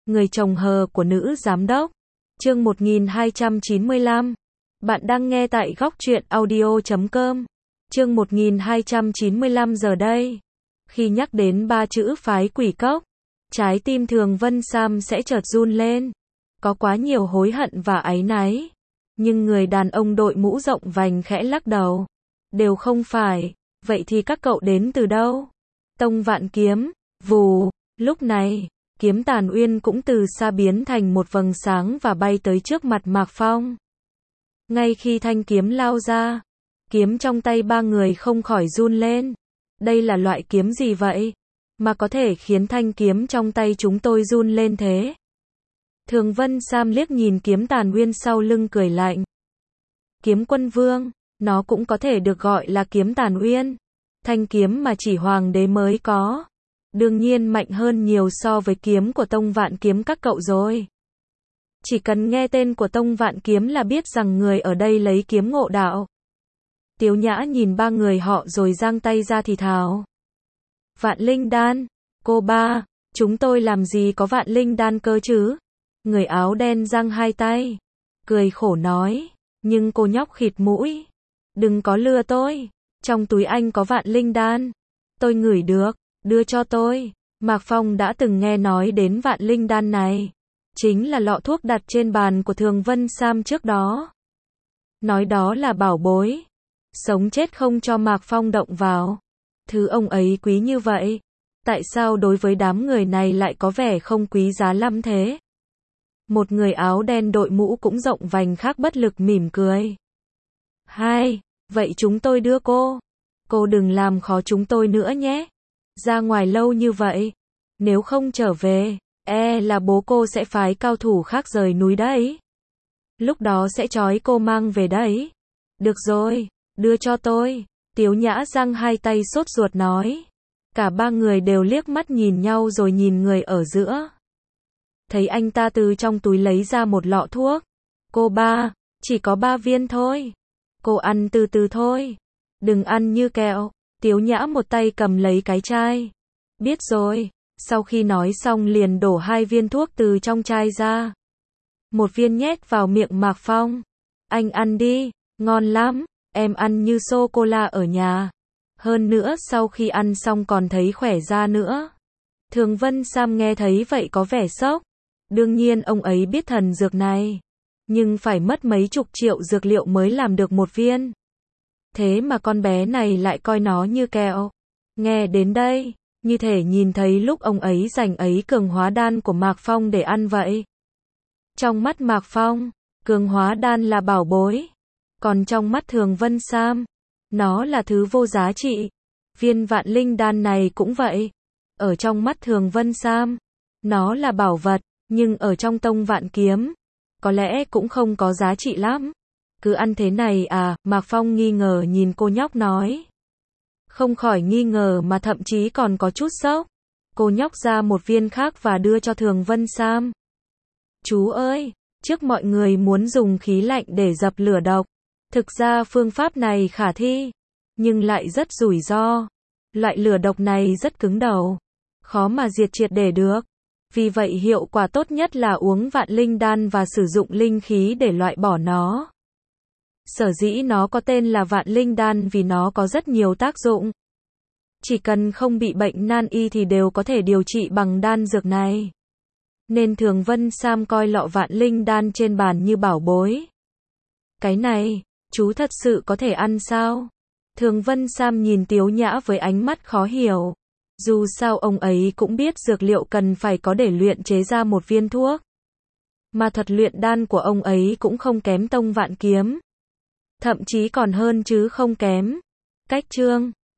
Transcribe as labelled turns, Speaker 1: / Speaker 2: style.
Speaker 1: Người chồng hờ của nữ giám đốc. Chương 1295. Bạn đang nghe tại góc truyện audio.com. Chương 1295 giờ đây. Khi nhắc đến ba chữ phái quỷ cốc, trái tim Thường Vân Sam sẽ chợt run lên. Có quá nhiều hối hận và áy náy. Nhưng người đàn ông đội mũ rộng vành khẽ lắc đầu. Đều không phải. Vậy thì các cậu đến từ đâu? Tông Vạn Kiếm. Vù. Lúc này, kiếm Tàn Uyên cũng từ xa biến thành một vầng sáng và bay tới trước mặt Mạc Phong. Ngay khi thanh kiếm lao ra, kiếm trong tay ba người không khỏi run lên. Đây là loại kiếm gì vậy? Mà có thể khiến thanh kiếm trong tay chúng tôi run lên thế? Thường Vân Sam liếc nhìn kiếm Tàn Uyên sau lưng cười lạnh. Kiếm Quân Vương, nó cũng có thể được gọi là kiếm Tàn Uyên. Thanh kiếm mà chỉ hoàng đế mới có. Đương nhiên mạnh hơn nhiều so với kiếm của Tông Vạn Kiếm các cậu rồi. Chỉ cần nghe tên của Tông Vạn Kiếm là biết rằng người ở đây lấy kiếm ngộ đạo. Tiếu Nhã nhìn ba người họ rồi giang tay ra thì thào. Vạn Linh Đan, cô ba, chúng tôi làm gì có Vạn Linh Đan cơ chứ? Người áo đen giang hai tay, cười khổ nói, nhưng cô nhóc khịt mũi. Đừng có lừa tôi, trong túi anh có Vạn Linh Đan. Tôi ngửi được, đưa cho tôi. Mạc Phong đã từng nghe nói đến Vạn Linh Đan này. Chính là lọ thuốc đặt trên bàn của Thường Vân Sam trước đó. Nói đó là bảo bối. Sống chết không cho Mạc Phong động vào. Thứ ông ấy quý như vậy. Tại sao đối với đám người này lại có vẻ không quý giá lắm thế? Một người áo đen đội mũ cũng rộng vành khác bất lực mỉm cười. Hai, vậy chúng tôi đưa cô. Cô đừng làm khó chúng tôi nữa nhé. Ra ngoài lâu như vậy. Nếu không trở về, là bố cô sẽ phái cao thủ khác rời núi đấy. Lúc đó sẽ trói cô mang về đấy. Được rồi, đưa cho tôi. Tiếu Nhã giang hai tay sốt ruột nói. Cả ba người đều liếc mắt nhìn nhau rồi nhìn người ở giữa. Thấy anh ta từ trong túi lấy ra một lọ thuốc. Cô ba, chỉ có 3 viên thôi. Cô ăn từ từ thôi. Đừng ăn như kẹo. Tiếu Nhã một tay cầm lấy cái chai. Biết rồi. Sau khi nói xong liền đổ 2 viên thuốc từ trong chai ra. Một viên nhét vào miệng Mạc Phong. Anh ăn đi, ngon lắm. Em ăn như sô-cô-la ở nhà. Hơn nữa sau khi ăn xong còn thấy khỏe ra nữa. Thường Vân Sam nghe thấy vậy có vẻ sốc. Đương nhiên ông ấy biết thần dược này. Nhưng phải mất mấy chục triệu dược liệu mới làm được một viên. Thế mà con bé này lại coi nó như kẹo. Nghe đến đây, như thể nhìn thấy lúc ông ấy dành ấy cường hóa đan của Mạc Phong để ăn vậy. Trong mắt Mạc Phong, cường hóa đan là bảo bối. Còn trong mắt Thường Vân Sam, nó là thứ vô giá trị. Viên Vạn Linh Đan này cũng vậy. Ở trong mắt Thường Vân Sam, nó là bảo vật, nhưng ở trong Tông Vạn Kiếm, có lẽ cũng không có giá trị lắm. Cứ ăn thế này à? Mạc Phong nghi ngờ nhìn cô nhóc nói. Không khỏi nghi ngờ mà thậm chí còn có chút sốc. Cô nhóc ra một viên khác và đưa cho Thường Vân Sam. Chú ơi, trước mọi người muốn dùng khí lạnh để dập lửa độc. Thực ra phương pháp này khả thi, nhưng lại rất rủi ro. Loại lửa độc này rất cứng đầu, khó mà diệt triệt để được. Vì vậy hiệu quả tốt nhất là uống Vạn Linh Đan và sử dụng linh khí để loại bỏ nó. Sở dĩ nó có tên là Vạn Linh Đan vì nó có rất nhiều tác dụng. Chỉ cần không bị bệnh nan y thì đều có thể điều trị bằng đan dược này. Nên Thường Vân Sam coi lọ Vạn Linh Đan trên bàn như bảo bối. Cái này, chú thật sự có thể ăn sao? Thường Vân Sam nhìn Tiếu Nhã với ánh mắt khó hiểu. Dù sao ông ấy cũng biết dược liệu cần phải có để luyện chế ra một viên thuốc. Mà thuật luyện đan của ông ấy cũng không kém Tông Vạn Kiếm. Thậm chí còn hơn chứ không kém. Cách chương